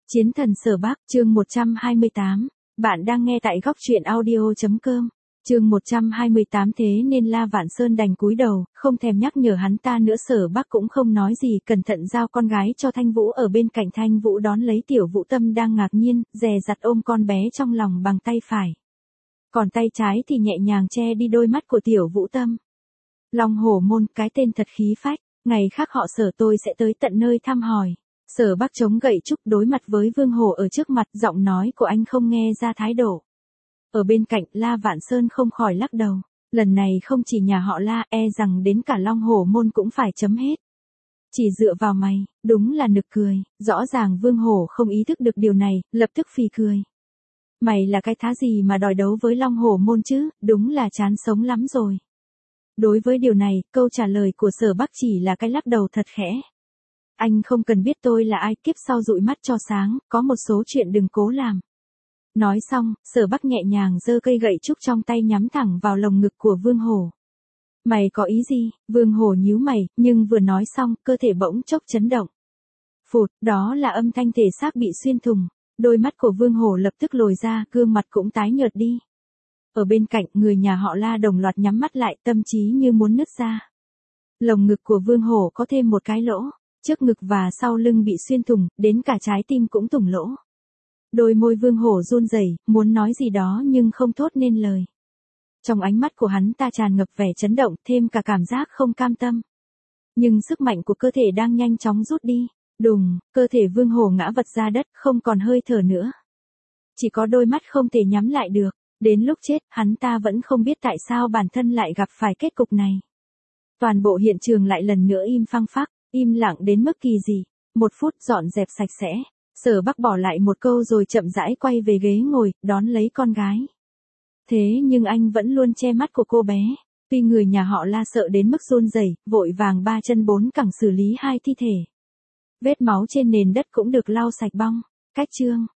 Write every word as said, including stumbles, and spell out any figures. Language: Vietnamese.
Chiến thần Sở Bắc, chương một trăm hai mươi tám. Bạn đang nghe tại góc truyện audio.com. Chương một trăm hai mươi tám. Thế nên La Vạn Sơn đành cúi đầu, không thèm nhắc nhở hắn ta nữa. Sở Bắc cũng không nói gì, cẩn thận giao con gái cho Thanh Vũ. Ở bên cạnh Thanh Vũ đón lấy Tiểu Vũ Tâm đang ngạc nhiên, dè dặt ôm con bé trong lòng bằng tay phải. Còn tay trái thì nhẹ nhàng che đi đôi mắt của Tiểu Vũ Tâm. Long Hổ Môn, cái tên thật khí phách, ngày khác họ Sở tôi sẽ tới tận nơi thăm hỏi. Sở Bắc chống gậy trúc đối mặt với Vương Hổ ở trước mặt, giọng nói của anh không nghe ra thái độ. Ở bên cạnh, La Vạn Sơn không khỏi lắc đầu, lần này không chỉ nhà họ La, e rằng đến cả Long Hổ Môn cũng phải chấm hết. Chỉ dựa vào mày, đúng là nực cười. Rõ ràng Vương Hổ không ý thức được điều này, lập tức phì cười. Mày là cái thá gì mà đòi đấu với Long Hổ Môn chứ, đúng là chán sống lắm rồi. Đối với điều này, câu trả lời của Sở Bắc chỉ là cái lắc đầu thật khẽ. Anh không cần biết tôi là ai, kiếp sau dụi mắt cho sáng, có một số chuyện đừng cố làm. Nói xong, Sở Bắc nhẹ nhàng giơ cây gậy trúc trong tay nhắm thẳng vào lồng ngực của Vương Hổ. Mày có ý gì? Vương Hổ nhíu mày, nhưng vừa nói xong, cơ thể bỗng chốc chấn động. Phụt, đó là âm thanh thể xác bị xuyên thủng. Đôi mắt của Vương Hổ lập tức lồi ra, gương mặt cũng tái nhợt đi. Ở bên cạnh, người nhà họ La đồng loạt nhắm mắt lại, tâm trí như muốn nứt ra. Lồng ngực của Vương Hổ có thêm một cái lỗ. Trước ngực và sau lưng bị xuyên thủng, đến cả trái tim cũng thủng lỗ. Đôi môi Vương Hổ run rẩy, muốn nói gì đó nhưng không thốt nên lời. Trong ánh mắt của hắn ta tràn ngập vẻ chấn động, thêm cả cảm giác không cam tâm. Nhưng sức mạnh của cơ thể đang nhanh chóng rút đi. Đùng, cơ thể Vương Hổ ngã vật ra đất, không còn hơi thở nữa. Chỉ có đôi mắt không thể nhắm lại được. Đến lúc chết, hắn ta vẫn không biết tại sao bản thân lại gặp phải kết cục này. Toàn bộ hiện trường lại lần nữa im phăng phắc. Im lặng đến mức kỳ dị. Một phút dọn dẹp sạch sẽ. Sở Bắc bỏ lại một câu rồi chậm rãi quay về ghế ngồi, đón lấy con gái. Thế nhưng anh vẫn luôn che mắt của cô bé. Tuy người nhà họ La sợ đến mức run rẩy, vội vàng ba chân bốn cẳng xử lý hai thi thể. Vết máu trên nền đất cũng được lau sạch bong. Cách chương.